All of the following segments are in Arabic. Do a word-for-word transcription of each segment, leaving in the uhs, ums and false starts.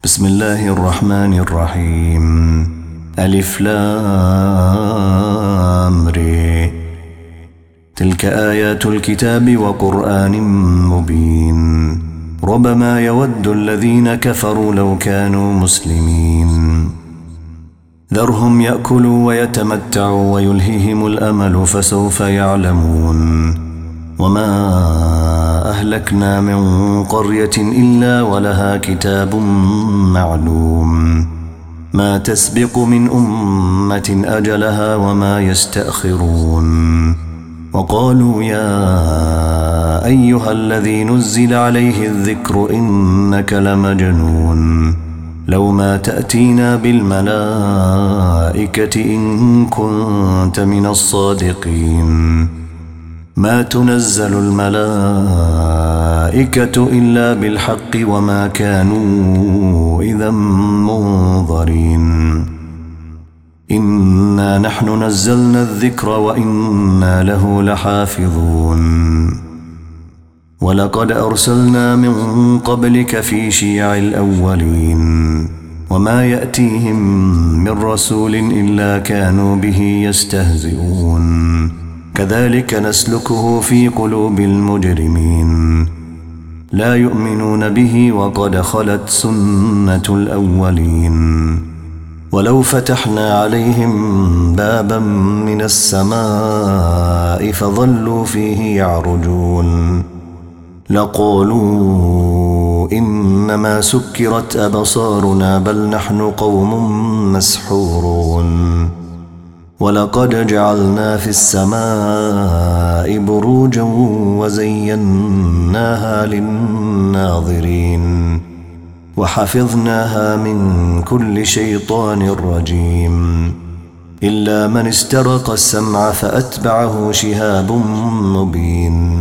بسم الله الرحمن الرحيم. ألف لام ر. تلك آيات الكتاب وقرآن مبين. ربما يود الذين كفروا لو كانوا مسلمين. ذرهم يأكلوا ويتمتعوا ويلههم الأمل فسوف يعلمون. وما أهلكنا من قرية إلا ولها كتاب معلوم. ما تسبق من أمة أجلها وما يستأخرون. وقالوا يا أيها الذي نزل عليه الذكر إنك لمجنون. لو ما تأتينا بالملائكة إن كنت من الصادقين. ما تنزل الملائكة إلا بالحق وما كانوا إذا منظرين. إنا نحن نزلنا الذكر وإنا له لحافظون. ولقد أرسلنا من قبلك في شيع الأولين. وما يأتيهم من رسول إلا كانوا به يستهزئون. كذلك نسلكه في قلوب المجرمين. لا يؤمنون به وقد خلت سنة الأولين. ولو فتحنا عليهم بابا من السماء فظلوا فيه يعرجون لقالوا إنما سكرت أبصارنا بل نحن قوم مسحورون. ولقد جعلنا في السماء بروجا وزيناها للناظرين وحفظناها من كل شيطان رجيم إلا من استرق السمع فأتبعه شهاب مبين.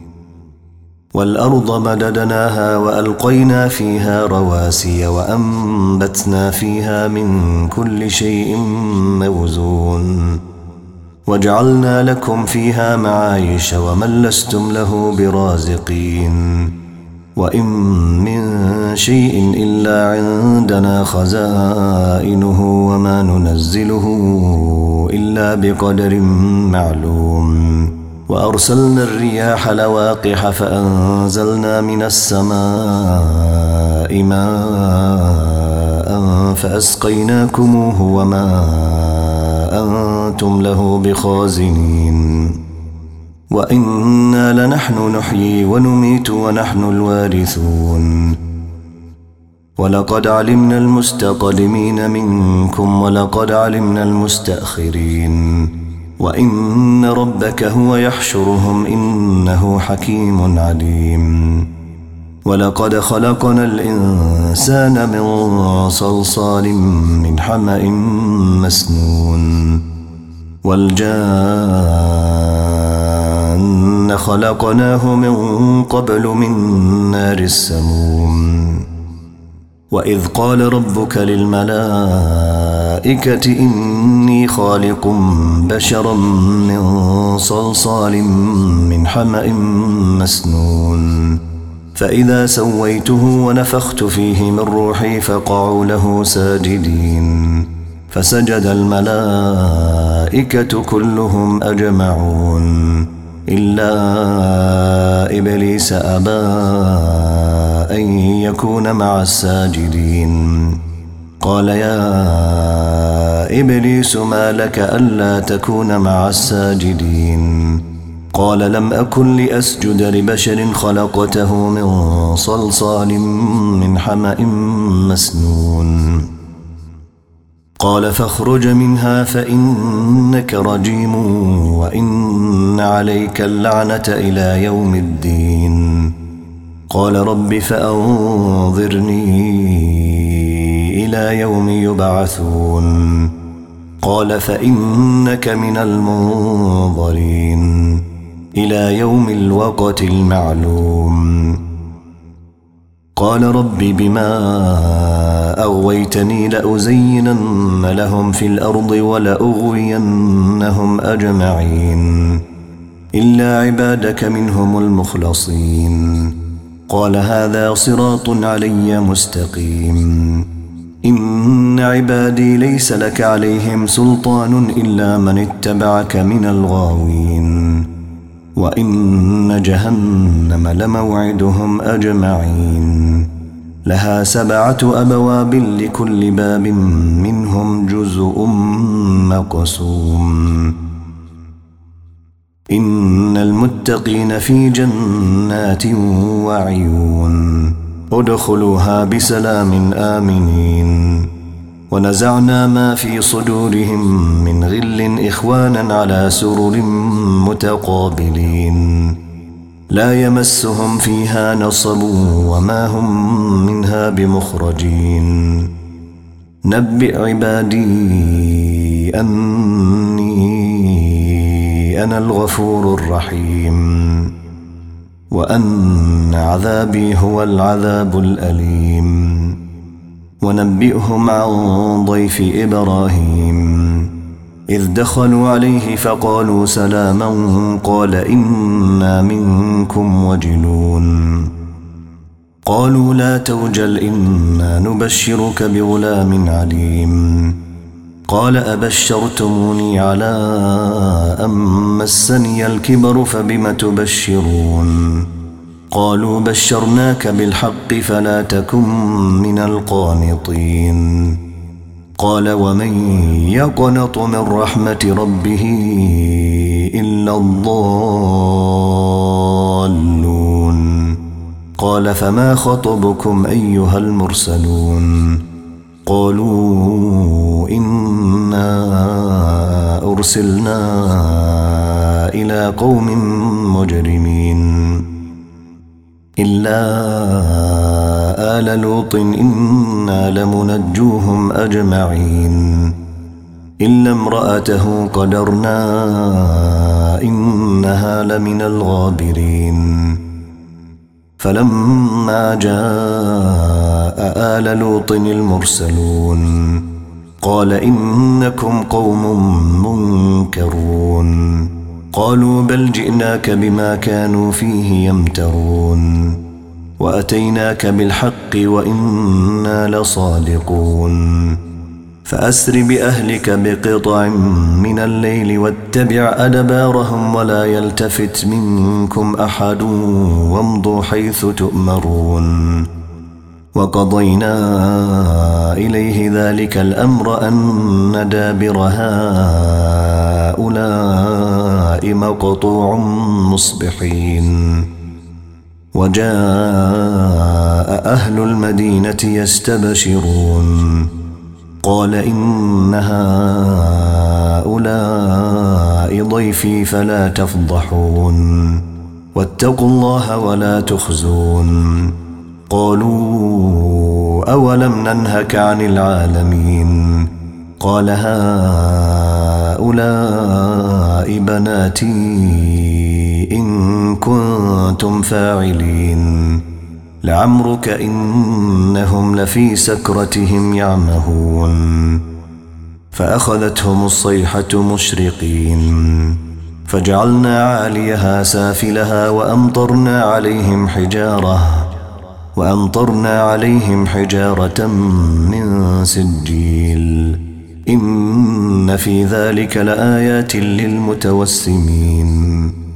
والأرض مددناها وألقينا فيها رواسي وأنبتنا فيها من كل شيء موزون. وجعلنا لكم فيها معايش ومن لستم له برازقين. وإن من شيء إلا عندنا خزائنه وما ننزله إلا بقدر معلوم. وأرسلنا الرياح لواقح فأنزلنا من السماء ماء فأسقيناكموه وما أنتم له بخازنين. وإنا لنحن نحيي ونميت ونحن الوارثون. ولقد علمنا المستقدمين منكم ولقد علمنا المستأخرين. وإن ربك هو يحشرهم إنه حكيم عليم. ولقد خلقنا الإنسان من صلصال من حمأ مسنون. والجان خلقناه من قبل من نار السموم. وإذ قال ربك للملائكة إني خالق بشرا من صلصال من حمأ مسنون. فإذا سويته ونفخت فيه من روحي فقعوا له ساجدين. فسجد الملائكة كلهم أجمعون إلا إبليس أبى أن يكون مع الساجدين. قال يا إبليس ما لك ألا تكون مع الساجدين؟ قال لم أكن لأسجد لبشر خلقته من صلصال من حمأ مسنون. قال فاخرج منها فإنك رجيم وإن عليك اللعنة إلى يوم الدين. قال رب فأنظرني إلى يوم يبعثون. قال فإنك من المنظرين إلى يوم الوقت المعلوم. قال رب بما أغويتني لأزينن لهم في الأرض ولأغوينهم أجمعين إلا عبادك منهم المخلصين. قال هذا صراط علي مستقيم إن عبادي ليس لك عليهم سلطان إلا من اتبعك من الغاوين وإن جهنم لموعدهم أجمعين لها سبعة أبواب لكل باب منهم جزء مقسوم إن المتقين في جنات وعيون ادخلوها بسلام آمنين ونزعنا ما في صدورهم من غل إخوانا على سرر متقابلين لا يمسهم فيها نصب وما هم منها بمخرجين نبئ عبادي أني أنا الغفور الرحيم وأن عذابي هو العذاب الأليم ونبئهم عن ضيف إبراهيم إذ دخلوا عليه فقالوا سلاما قال إنا منكم وجلون قالوا لا توجل إنا نبشرك بغلام عليم قال أبشرتموني على أن مسني الكبر فبم تبشرون قالوا بشرناك بالحق فلا تكن من القانطين قال ومن يقنط من رحمة ربه إلا الضالون قال فما خطبكم أيها المرسلون قالوا إنا أرسلنا إلى قوم مجرمين إلا آل لوط إنا لمنجوهم أجمعين إلا امرأته قدرنا إنها لمن الغابرين فلما جاء آل لوط المرسلون قال إنكم قوم منكرون قالوا بل جئناك بما كانوا فيه يمترون وأتيناك بالحق وإنا لصادقون فأسر بأهلك بقطع من الليل واتبع أدبارهم ولا يلتفت منكم أحد وامضوا حيث تؤمرون وقضينا إليه ذلك الأمر أن دابر هؤلاء مقطوع مصبحين وجاء أهل المدينة يستبشرون قال إن هؤلاء ضيفي فلا تفضحون واتقوا الله ولا تخزون قالوا أولم ننهك عن العالمين قال هؤلاء بناتي إن كنتم فاعلين لعمرك إنهم لفي سكرتهم يعمهون فأخذتهم الصيحة مشرقين فجعلنا عاليها سافلها وأمطرنا عليهم حجارة وأمطرنا عليهم حجارة من سجيل إن في ذلك لآيات للمتوسمين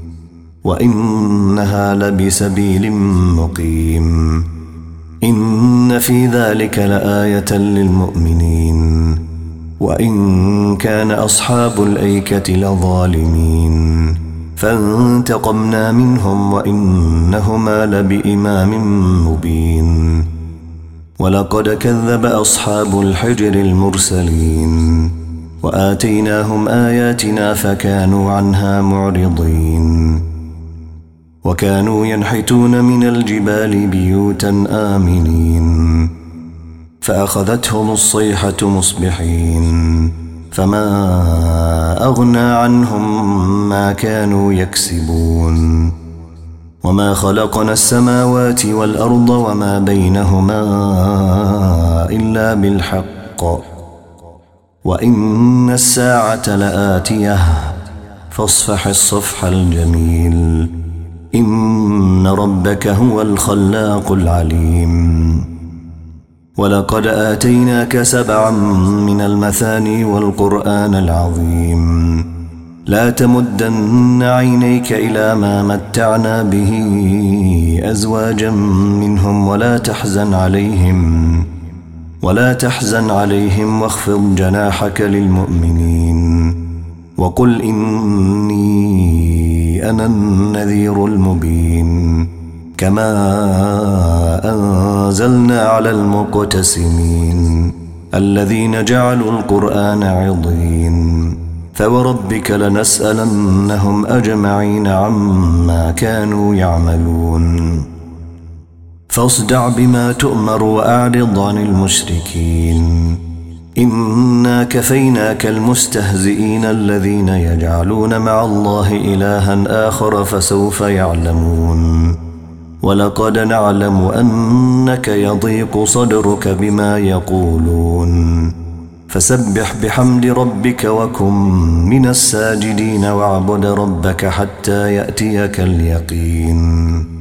وإنها لبسبيل مقيم إن في ذلك لآية للمؤمنين وإن كان أصحاب الأيكة لظالمين فانتقمنا منهم وإنهما لبإمام مبين ولقد كذب أصحاب الحجر المرسلين وآتيناهم آياتنا فكانوا عنها معرضين وكانوا ينحتون من الجبال بيوتا آمنين فأخذتهم الصيحة مصبحين فما أغنى عنهم ما كانوا يكسبون وما خلقنا السماوات والأرض وما بينهما إلا بالحق وإن الساعة لآتية فاصفح الصفح الجميل إن ربك هو الخلاق العليم ولقد آتيناك سبعا من المثاني والقرآن العظيم لا تمدن عينيك إلى ما متعنا به أزواجا منهم ولا تحزن عليهم ولا تحزن عليهم واخفض جناحك للمؤمنين وقل إني أنا النذير المبين كما أنزلنا على المقتسمين الذين جعلوا القرآن عضين فوربك لنسألنهم أجمعين عما كانوا يعملون فاصدع بما تؤمر وأعرض عن المشركين إنا كفيناك المستهزئين الذين يجعلون مع الله إلها آخر فسوف يعلمون ولقد نعلم أنك يضيق صدرك بما يقولون فسبح بحمد ربك وكن من الساجدين واعبد ربك حتى يأتيك اليقين